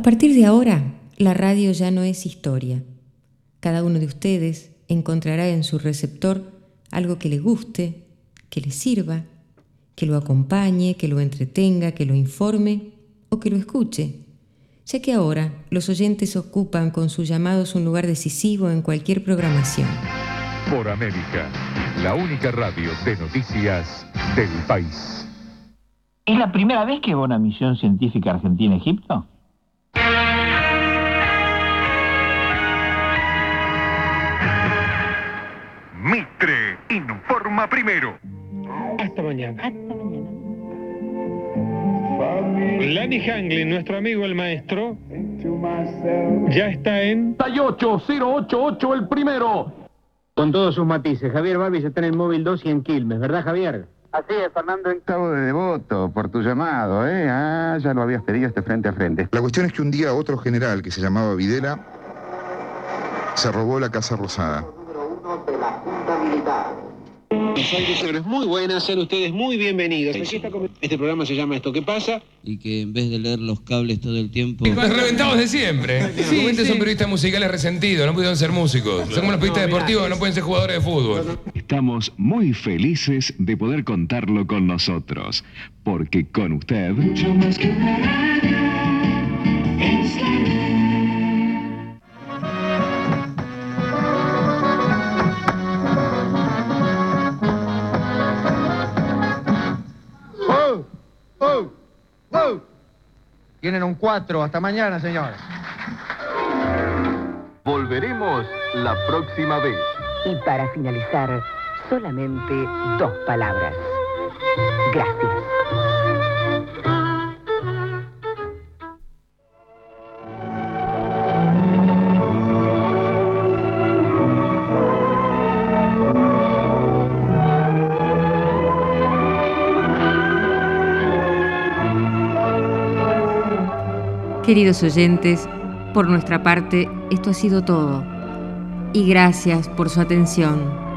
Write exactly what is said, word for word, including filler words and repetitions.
partir de ahora, la radio ya no es historia. Cada uno de ustedes encontrará en su receptor algo que le guste, que le sirva, que lo acompañe, que lo entretenga, que lo informe o que lo escuche, ya que ahora los oyentes ocupan con sus llamados un lugar decisivo en cualquier programación. Por América, la única radio de noticias del país. ¿Es la primera vez que va una misión científica Argentina-Egipto? Mitre informa primero. Hasta mañana. Hasta mañana. Lani Hanglin, nuestro amigo el maestro, ya está en treinta y ocho cero ochenta y ocho el primero. Con todos sus matices. Javier Barbis está en el móvil dos y en Quilmes, ¿verdad, Javier? Así es, Fernando. Estado de devoto por tu llamado, ¿eh? Ah, ya lo habías pedido este frente a frente. La cuestión es que un día otro general que se llamaba Videla se robó la Casa Rosada. Número uno de la Junta Militar. Señores, muy buenas, sean ustedes muy bienvenidos. Aquí está con... Este programa se llama ¿Esto qué pasa? Y que en vez de leer los cables todo el tiempo... Los reventados de siempre. Sí, Los sí. Son periodistas musicales resentidos, no pudieron ser músicos. Son como los periodistas no, deportivos que no pueden ser jugadores de fútbol. Estamos muy felices de poder contarlo con nosotros, porque con usted... Mucho más que una radio, es la red. Tienen un cuatro. Hasta mañana, señor. Volveremos la próxima vez. Y para finalizar, solamente dos palabras. Gracias. Queridos oyentes, por nuestra parte, esto ha sido todo. Y gracias por su atención.